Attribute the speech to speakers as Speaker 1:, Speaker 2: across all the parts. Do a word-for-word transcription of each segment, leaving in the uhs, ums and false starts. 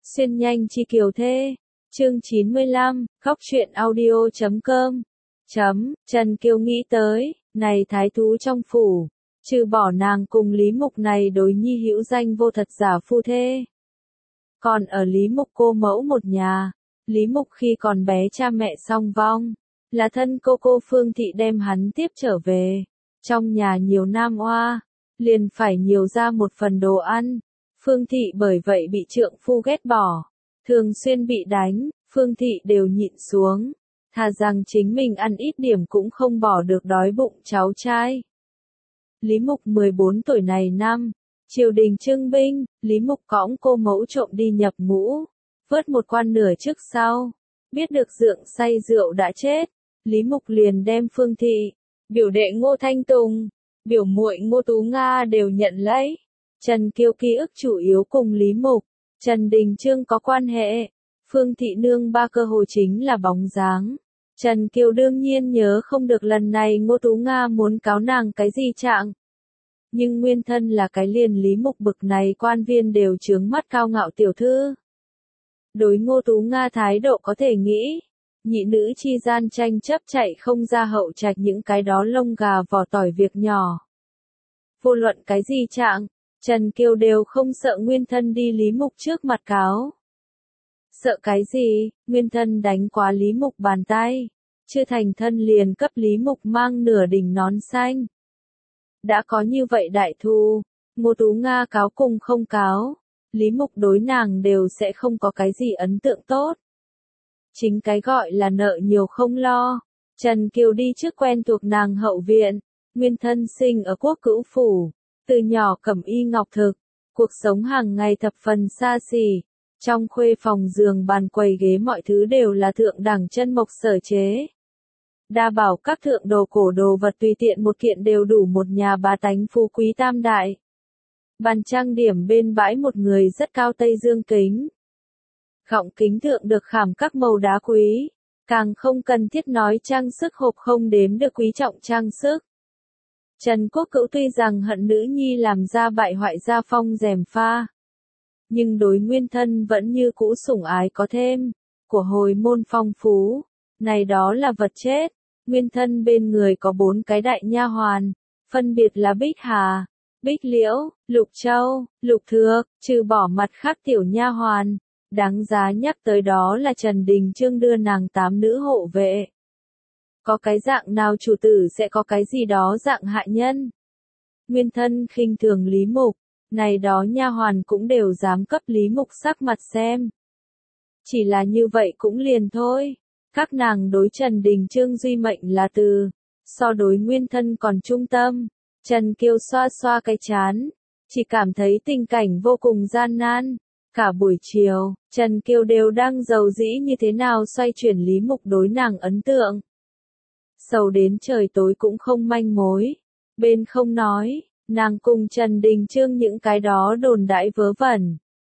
Speaker 1: Xuyên nhanh chi kiều thê. Chương chín mươi lăm, khóc truyện audio chấm com. Chấm, Trần Kiều nghĩ tới, này thái thú trong phủ, trừ bỏ nàng cùng Lý Mục này đối nhi hữu danh vô thật giả phu thê. Còn ở Lý Mục cô mẫu một nhà, Lý Mục khi còn bé cha mẹ song vong, là thân cô cô Phương Thị đem hắn tiếp trở về. Trong nhà nhiều nam oa, liền phải nhiều ra một phần đồ ăn. Phương Thị bởi vậy bị trượng phu ghét bỏ, thường xuyên bị đánh, Phương Thị đều nhịn xuống, thà rằng chính mình ăn ít điểm cũng không bỏ được đói bụng cháu trai. Lý Mục mười bốn tuổi này năm, triều đình trưng binh, Lý Mục cõng cô mẫu trộm đi nhập ngũ, vớt một quan nửa trước sau, biết được dượng say rượu đã chết, Lý Mục liền đem Phương Thị, biểu đệ Ngô Thanh Tùng, biểu muội Ngô Tú Nga đều nhận lấy. Trần Kiều ký ức chủ yếu cùng Lý Mục, Trần Đình Chương có quan hệ, Phương Thị nương ba cơ hồ chính là bóng dáng. Trần Kiều đương nhiên nhớ không được lần này Ngô Tú Nga muốn cáo nàng cái gì trạng. Nhưng nguyên thân là cái liền Lý Mục bực này quan viên đều chướng mắt cao ngạo tiểu thư. Đối Ngô Tú Nga thái độ có thể nghĩ, nhị nữ chi gian tranh chấp chạy không ra hậu trạch những cái đó lông gà vỏ tỏi việc nhỏ. Vô luận cái gì trạng, Trần Kiều đều không sợ nguyên thân đi Lý Mục trước mặt cáo. Sợ cái gì, nguyên thân đánh quá Lý Mục bàn tay, chưa thành thân liền cấp Lý Mục mang nửa đỉnh nón xanh. Đã có như vậy đại thù, Ngô Tú Nga cáo cùng không cáo, Lý Mục đối nàng đều sẽ không có cái gì ấn tượng tốt. Chính cái gọi là nợ nhiều không lo, Trần Kiều đi trước quen thuộc nàng hậu viện, nguyên thân sinh ở Quốc Cữu Phủ, từ nhỏ cẩm y ngọc thực, cuộc sống hàng ngày thập phần xa xỉ, trong khuê phòng giường bàn quầy ghế mọi thứ đều là thượng đẳng chân mộc sở chế. Đa bảo các thượng đồ cổ đồ vật tùy tiện một kiện đều đủ một nhà bá tánh phú quý tam đại. Bàn trang điểm bên bãi một người rất cao Tây Dương kính. Gọng kính thượng được khảm các màu đá quý, càng không cần thiết nói trang sức hộp không đếm được quý trọng trang sức. Trần Quốc Cữu tuy rằng hận nữ nhi làm ra bại hoại gia phong rèm pha, nhưng đối nguyên thân vẫn như cũ sủng ái có thêm, của hồi môn phong phú, này đó là vật chết. Nguyên thân bên người có bốn cái đại nha hoàn, phân biệt là Bích Hà, Bích Liễu, Lục Châu, Lục Thược, trừ bỏ mặt khác tiểu nha hoàn, đáng giá nhắc tới đó là Trần Đình Chương đưa nàng tám nữ hộ vệ. Có cái dạng nào chủ tử sẽ có cái gì đó dạng hại nhân. Nguyên thân khinh thường Lý Mục, này đó nha hoàn cũng đều dám cấp Lý Mục sắc mặt xem. Chỉ là như vậy cũng liền thôi. Các nàng đối Trần Đình Chương duy mệnh là từ, so đối nguyên thân còn trung tâm. Trần Kiều xoa xoa cái chán, chỉ cảm thấy tình cảnh vô cùng gian nan. Cả buổi chiều, Trần Kiều đều đang giàu dĩ như thế nào xoay chuyển Lý Mục đối nàng ấn tượng. Sầu đến trời tối cũng không manh mối. Bên không nói, nàng cùng Trần Đình Chương những cái đó đồn đãi vớ vẩn.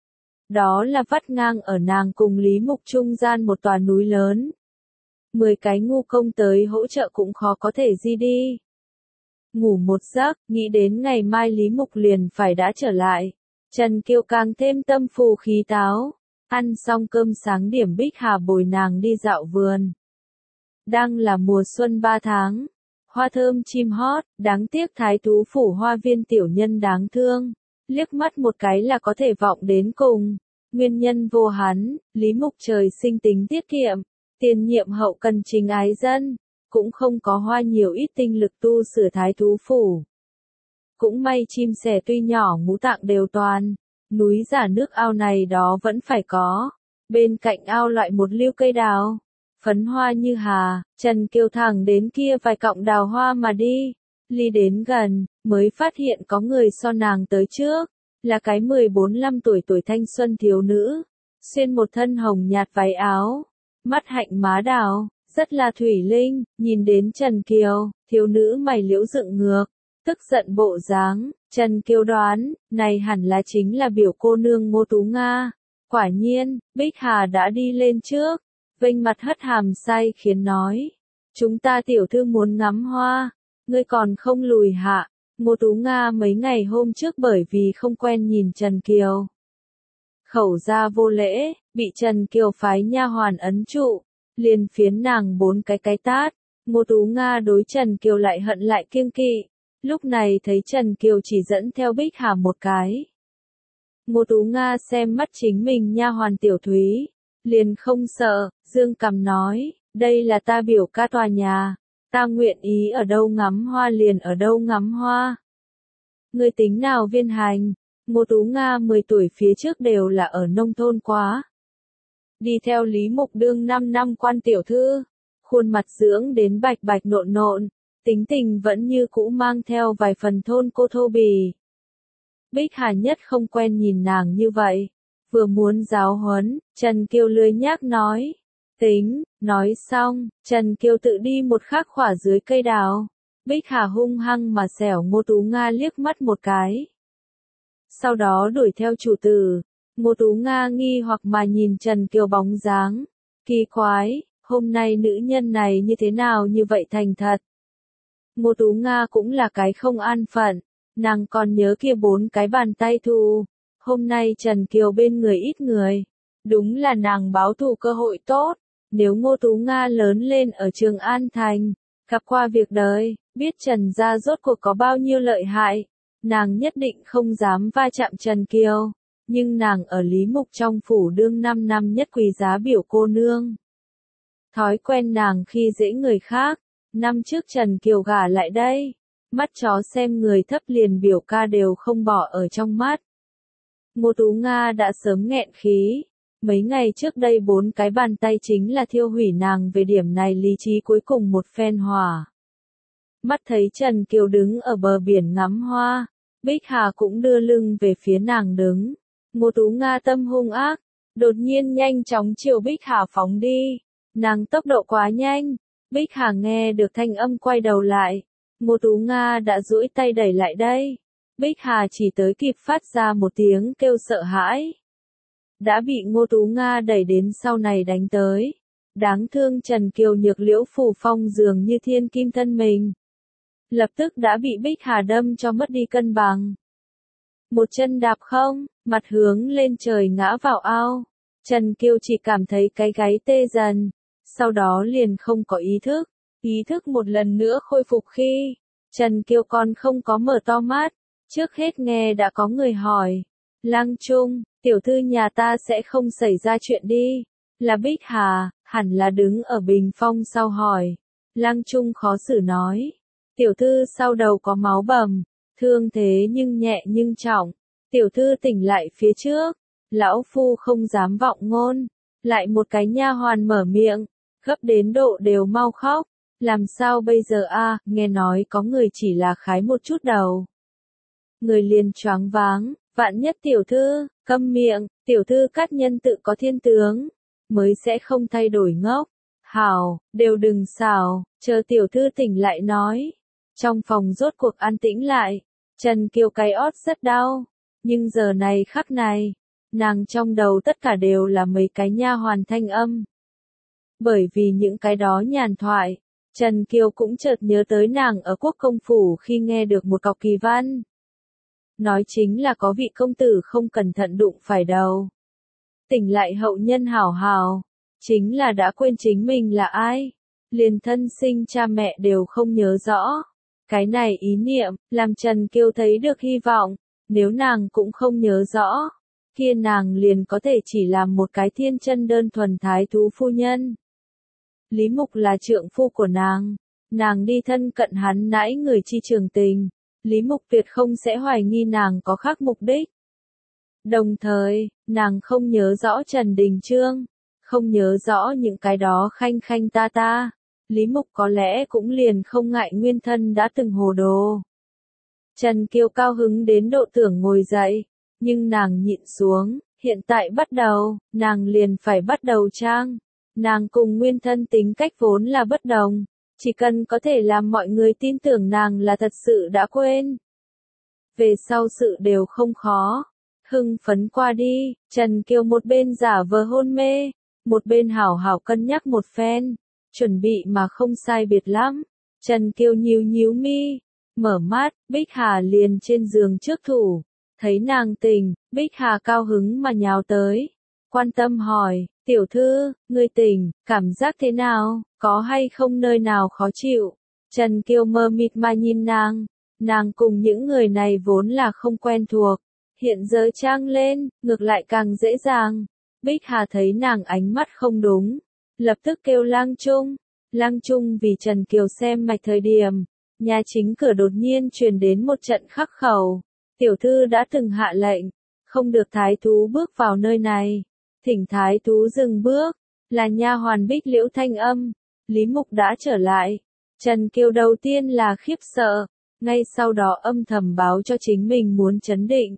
Speaker 1: Đó là vắt ngang ở nàng cùng Lý Mục trung gian một tòa núi lớn. Mười cái ngu công tới hỗ trợ cũng khó có thể di đi. Ngủ một giấc, nghĩ đến ngày mai Lý Mục liền phải đã trở lại. Trần Kiều càng thêm tâm phù khí táo. Ăn xong cơm sáng điểm Bích Hà bồi nàng đi dạo vườn. Đang là mùa xuân ba tháng. Hoa thơm chim hót, đáng tiếc thái thú phủ hoa viên tiểu nhân đáng thương. Liếc mắt một cái là có thể vọng đến cùng. Nguyên nhân vô hắn, Lý Mục trời sinh tính tiết kiệm. Tiền nhiệm hậu cần trình ái dân, cũng không có hoa nhiều ít tinh lực tu sửa thái thú phủ. Cũng may chim sẻ tuy nhỏ ngũ tạng đều toàn, núi giả nước ao này đó vẫn phải có. Bên cạnh ao loại một lưu cây đào, phấn hoa như hà, Trần Kiều thẳng đến kia vài cọng đào hoa mà đi. Ly đến gần, mới phát hiện có người so nàng tới trước, là cái mười bốn lăm tuổi tuổi thanh xuân thiếu nữ, xuyên một thân hồng nhạt váy áo. Mắt hạnh má đào, rất là thủy linh, nhìn đến Trần Kiều, thiếu nữ mày liễu dựng ngược, tức giận bộ dáng. Trần Kiều đoán, này hẳn là chính là biểu cô nương Ngô Tú Nga. Quả nhiên, Bích Hà đã đi lên trước, vênh mặt hất hàm say khiến nói, chúng ta tiểu thư muốn ngắm hoa, ngươi còn không lùi hạ. Ngô Tú Nga mấy ngày hôm trước bởi vì không quen nhìn Trần Kiều, khẩu ra vô lễ, bị Trần Kiều phái nha hoàn ấn trụ, liền phiến nàng bốn cái cái tát. Ngô Tú Nga đối Trần Kiều lại hận lại kiêng kỵ, lúc này thấy Trần Kiều chỉ dẫn theo Bích Hà một cái. Ngô Tú Nga xem mắt chính mình nha hoàn Tiểu Thúy, liền không sợ, dương cằm nói, đây là ta biểu ca tòa nhà, ta nguyện ý ở đâu ngắm hoa liền ở đâu ngắm hoa. Người tính nào viên hành, Ngô Tú Nga mười tuổi phía trước đều là ở nông thôn quá. Đi theo Lý Mục đương năm năm quan tiểu thư, khuôn mặt dưỡng đến bạch bạch nộn nộn, tính tình vẫn như cũ mang theo vài phần thôn cô thô bì. Bích Hà nhất không quen nhìn nàng như vậy, vừa muốn giáo huấn, Trần Kiều lười nhác nói, tính, nói xong, Trần Kiều tự đi một khắc khỏa dưới cây đào. Bích Hà hung hăng mà xẻo Ngô Tú Nga liếc mắt một cái. Sau đó đuổi theo chủ tử, Ngô Tú Nga nghi hoặc mà nhìn Trần Kiều bóng dáng. Kỳ quái, hôm nay nữ nhân này như thế nào như vậy thành thật. Ngô Tú Nga cũng là cái không an phận, nàng còn nhớ kia bốn cái bàn tay thù. Hôm nay Trần Kiều bên người ít người, đúng là nàng báo thù cơ hội tốt. Nếu Ngô Tú Nga lớn lên ở Trường An Thành, gặp qua việc đời, biết Trần gia rốt cuộc có bao nhiêu lợi hại, nàng nhất định không dám va chạm Trần Kiều, nhưng nàng ở Lý Mục trong phủ đương năm năm nhất quý giá biểu cô nương. Thói quen nàng khi dễ người khác, năm trước Trần Kiều gả lại đây, mắt chó xem người thấp liền biểu ca đều không bỏ ở trong mắt. Ngô Tú Nga đã sớm nghẹn khí, mấy ngày trước đây bốn cái bàn tay chính là thiêu hủy nàng về điểm này lý trí cuối cùng một phen hỏa. Mắt thấy Trần Kiều đứng ở bờ biển ngắm hoa, Bích Hà cũng đưa lưng về phía nàng đứng. Ngô Tú Nga tâm hung ác, đột nhiên nhanh chóng chiều Bích Hà phóng đi. Nàng tốc độ quá nhanh, Bích Hà nghe được thanh âm quay đầu lại. Ngô Tú Nga đã duỗi tay đẩy lại đây. Bích Hà chỉ tới kịp phát ra một tiếng kêu sợ hãi. Đã bị Ngô Tú Nga đẩy đến sau này đánh tới. Đáng thương Trần Kiều nhược liễu phủ phong dường như thiên kim thân mình. Lập tức đã bị Bích Hà đâm cho mất đi cân bằng. Một chân đạp không, mặt hướng lên trời ngã vào ao. Trần Kiều chỉ cảm thấy cái gáy tê dần, sau đó liền không có ý thức. Ý thức một lần nữa khôi phục khi, Trần Kiều còn không có mở to mắt. Trước hết nghe đã có người hỏi, Lăng Trung, tiểu thư nhà ta sẽ không xảy ra chuyện đi. Là Bích Hà, hẳn là đứng ở bình phong sau hỏi. Lăng Trung khó xử nói, tiểu thư sau đầu có máu bầm, thương thế nhưng nhẹ nhưng trọng. Tiểu thư tỉnh lại phía trước, lão phu không dám vọng ngôn. Lại một cái nha hoàn mở miệng, gấp đến độ đều mau khóc. Làm sao bây giờ a? Nghe nói có người chỉ là khái một chút đầu. Người liền choáng váng, vạn nhất tiểu thư, câm miệng, tiểu thư cát nhân tự có thiên tướng, mới sẽ không thay đổi ngốc. Hảo, đều đừng xào, chờ tiểu thư tỉnh lại nói. Trong phòng rốt cuộc an tĩnh lại, Trần Kiều cái ót rất đau, nhưng giờ này khắc này, nàng trong đầu tất cả đều là mấy cái nha hoàn thanh âm. Bởi vì những cái đó nhàn thoại, Trần Kiều cũng chợt nhớ tới nàng ở Quốc Công Phủ khi nghe được một cọc kỳ văn. Nói chính là có vị công tử không cẩn thận đụng phải đầu. Tỉnh lại hậu nhân hảo hảo, chính là đã quên chính mình là ai. Liền thân sinh cha mẹ đều không nhớ rõ. Cái này ý niệm, làm Trần Kiều thấy được hy vọng, nếu nàng cũng không nhớ rõ, kia nàng liền có thể chỉ làm một cái thiên chân đơn thuần thái thú phu nhân. Lý Mục là trượng phu của nàng, nàng đi thân cận hắn nãi người chi trường tình, Lý Mục tuyệt không sẽ hoài nghi nàng có khác mục đích. Đồng thời, nàng không nhớ rõ Trần Đình Chương, không nhớ rõ những cái đó khanh khanh ta ta. Lý Mục có lẽ cũng liền không ngại nguyên thân đã từng hồ đồ. Trần Kiều cao hứng đến độ tưởng ngồi dậy, nhưng nàng nhịn xuống, hiện tại bắt đầu, nàng liền phải bắt đầu trang. Nàng cùng nguyên thân tính cách vốn là bất đồng, chỉ cần có thể làm mọi người tin tưởng nàng là thật sự đã quên. Về sau sự đều không khó, hưng phấn qua đi, Trần Kiều một bên giả vờ hôn mê, một bên hảo hảo cân nhắc một phen, chuẩn bị mà không sai biệt lắm. Trần Kiều nhíu nhíu mi, mở mắt, Bích Hà liền trên giường trước thủ, Thấy nàng tỉnh, Bích Hà cao hứng mà nhào tới, quan tâm hỏi, tiểu thư, ngươi tỉnh, cảm giác thế nào, có hay không nơi nào khó chịu? Trần Kiều mơ mịt mà nhìn nàng, nàng cùng những người này vốn là không quen thuộc, hiện giờ trang lên, ngược lại càng dễ dàng. Bích Hà thấy nàng ánh mắt không đúng, lập tức kêu Lang Trung. Lang Trung vì Trần Kiều xem mạch thời điểm, nhà chính cửa đột nhiên truyền đến một trận khắc khẩu. Tiểu thư đã từng hạ lệnh, không được thái thú bước vào nơi này. Thỉnh thái thú dừng bước, là nha hoàn Bích Liễu thanh âm. Lý Mục đã trở lại. Trần Kiều đầu tiên là khiếp sợ, ngay sau đó âm thầm báo cho chính mình muốn trấn định.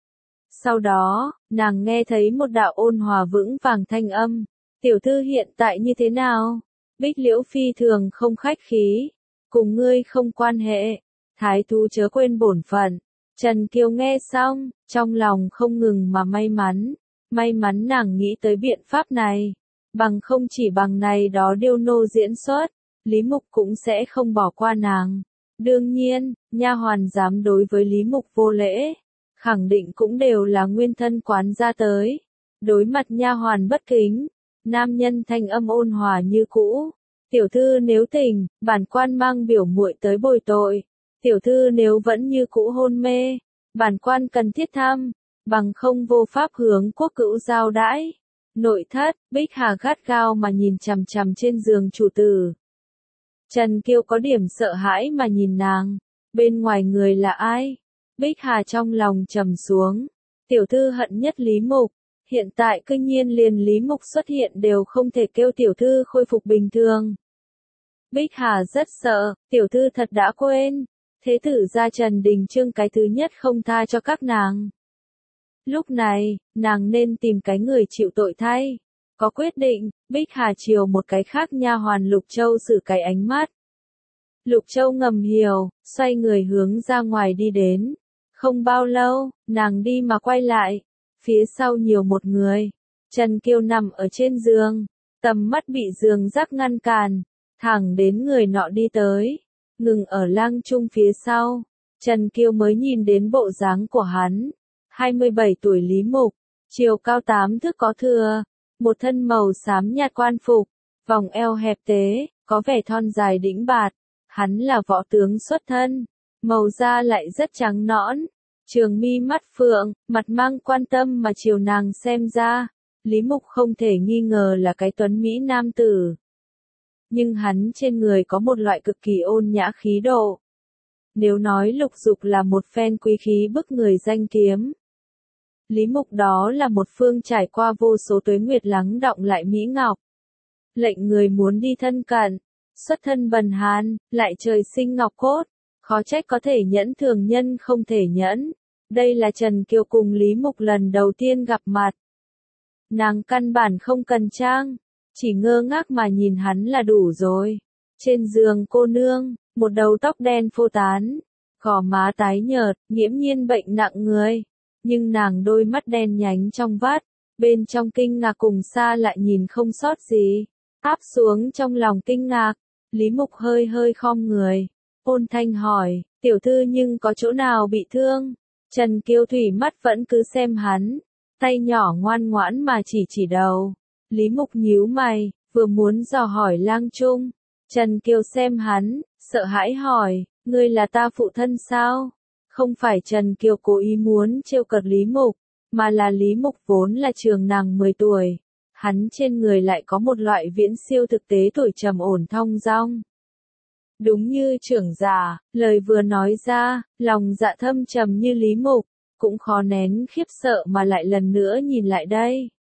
Speaker 1: Sau đó, nàng nghe thấy một đạo ôn hòa vững vàng thanh âm. Tiểu thư hiện tại như thế nào? Bích Liễu phi thường không khách khí. Cùng ngươi không quan hệ. Thái thú chớ quên bổn phận. Trần Kiều nghe xong, trong lòng không ngừng mà may mắn. May mắn nàng nghĩ tới biện pháp này. Bằng không chỉ bằng này đó điêu nô diễn xuất, Lý Mục cũng sẽ không bỏ qua nàng. Đương nhiên, nha hoàn dám đối với Lý Mục vô lễ, khẳng định cũng đều là nguyên thân quán ra tới. Đối mặt nha hoàn bất kính, nam nhân thanh âm ôn hòa như cũ. Tiểu thư nếu tỉnh, bản quan mang biểu muội tới bồi tội. Tiểu thư nếu vẫn như cũ hôn mê, bản quan cần thiết thăm, bằng không vô pháp hướng quốc cữu giao đãi. Nội thất, Bích Hà gắt gao mà nhìn chằm chằm trên giường chủ tử. Trần Kiều có điểm sợ hãi mà nhìn nàng, bên ngoài người là ai? Bích Hà trong lòng trầm xuống, tiểu thư hận nhất Lý Mục, hiện tại cư nhiên liền Lý Mục xuất hiện đều không thể kêu tiểu thư khôi phục bình thường. Bích Hà rất sợ, tiểu thư thật đã quên, thế tử gia Trần Đình Trương cái thứ nhất không tha cho các nàng. Lúc này, nàng nên tìm cái người chịu tội thay. Có quyết định, Bích Hà chiều một cái khác nha hoàn Lục Châu sử cái ánh mắt. Lục Châu ngầm hiểu, xoay người hướng ra ngoài đi đến. Không bao lâu, nàng đi mà quay lại. Phía sau nhiều một người. Trần Kiều nằm ở trên giường. Tầm mắt bị giường rắc ngăn cản. Thẳng đến người nọ đi tới. Ngừng ở Lang Trung phía sau. Trần Kiều mới nhìn đến bộ dáng của hắn. hai mươi bảy tuổi Lý Mục. Chiều cao tám thước có thừa. Một thân màu xám nhạt quan phục. Vòng eo hẹp tế, có vẻ thon dài đĩnh bạt. Hắn là võ tướng xuất thân. Màu da lại rất trắng nõn. Trường mi mắt phượng, mặt mang quan tâm mà chiều nàng xem ra. Lý Mục không thể nghi ngờ là cái tuấn Mỹ nam tử. Nhưng hắn trên người có một loại cực kỳ ôn nhã khí độ. Nếu nói Lục Dục là một phen quý khí bức người danh kiếm, Lý Mục đó là một phương trải qua vô số tuế nguyệt lắng đọng lại mỹ ngọc. Lệnh người muốn đi thân cận, xuất thân bần hàn, lại trời sinh ngọc cốt, khó trách có thể nhẫn thường nhân không thể nhẫn. Đây là Trần Kiều cùng Lý Mục lần đầu tiên gặp mặt. Nàng căn bản không cần trang, chỉ ngơ ngác mà nhìn hắn là đủ rồi. Trên giường cô nương, một đầu tóc đen phô tán, gò má tái nhợt, nghiễm nhiên bệnh nặng người. Nhưng nàng đôi mắt đen nhánh trong vắt, bên trong kinh ngạc cùng xa lại nhìn không sót gì. Áp xuống trong lòng kinh ngạc, Lý Mục hơi hơi khom người, ôn thanh hỏi, tiểu thư nhưng có chỗ nào bị thương? Trần Kiều thủy mắt vẫn cứ xem hắn, tay nhỏ ngoan ngoãn mà chỉ chỉ đầu. Lý Mục nhíu mày, vừa muốn dò hỏi Lang Trung. Trần Kiều xem hắn, sợ hãi hỏi, ngươi là ta phụ thân sao? Không phải Trần Kiều cố ý muốn trêu cợt Lý Mục, mà là Lý Mục vốn là trường nàng mười tuổi. Hắn trên người lại có một loại viễn siêu thực tế tuổi trầm ổn thong dong. Đúng như trưởng giả, lời vừa nói ra, lòng dạ thâm trầm như Lý Mục, cũng khó nén khiếp sợ mà lại lần nữa nhìn lại đây.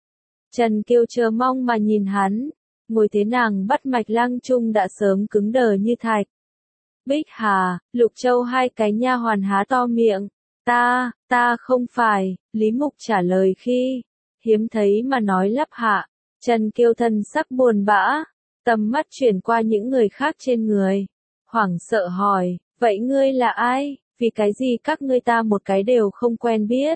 Speaker 1: Trần Kiều chờ mong mà nhìn hắn, ngồi thế nàng bắt mạch Lang Trung đã sớm cứng đờ như thạch. Bích Hà, Lục Châu hai cái nha hoàn há to miệng. Ta, ta không phải, Lý Mục trả lời khi, hiếm thấy mà nói lắp hạ. Trần Kiều thân sắc buồn bã, tầm mắt chuyển qua những người khác trên người. Hoảng sợ hỏi, vậy ngươi là ai, vì cái gì các ngươi ta một cái đều không quen biết.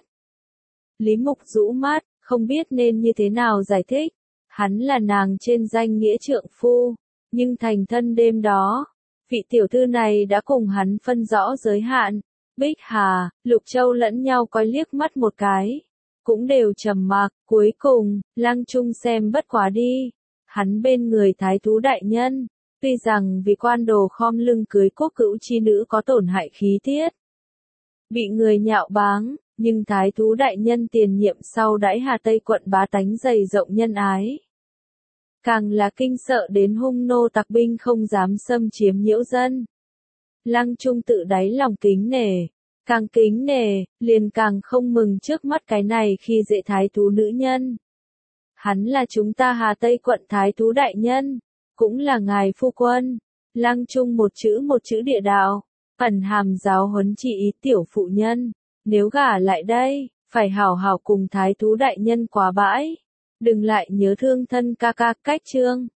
Speaker 1: Lý Mục rũ mắt, không biết nên như thế nào giải thích. Hắn là nàng trên danh nghĩa trượng phu, nhưng thành thân đêm đó, vị tiểu thư này đã cùng hắn phân rõ giới hạn, Bích Hà, Lục Châu lẫn nhau coi liếc mắt một cái. Cũng đều trầm mặc, cuối cùng, Lăng Trung xem bất quá đi. Hắn bên người thái thú đại nhân, tuy rằng vì quan đồ khom lưng cưới quốc cữu chi nữ có tổn hại khí tiết, bị người nhạo báng, nhưng thái thú đại nhân tiền nhiệm sau đãi Hà Tây quận bá tánh dày rộng nhân ái. Càng là kinh sợ đến hung nô tặc binh không dám xâm chiếm nhiễu dân. Lăng Trung tự đáy lòng kính nể, càng kính nể, liền càng không mừng trước mắt cái này khi dễ thái thú nữ nhân. Hắn là chúng ta Hà Tây quận thái thú đại nhân, cũng là ngài phu quân. Lăng Trung một chữ một chữ địa đạo, ẩn hàm giáo huấn chỉ ý tiểu phụ nhân, nếu gả lại đây, phải hảo hảo cùng thái thú đại nhân quá bãi, đừng lại nhớ thương thân ca ca cách chương.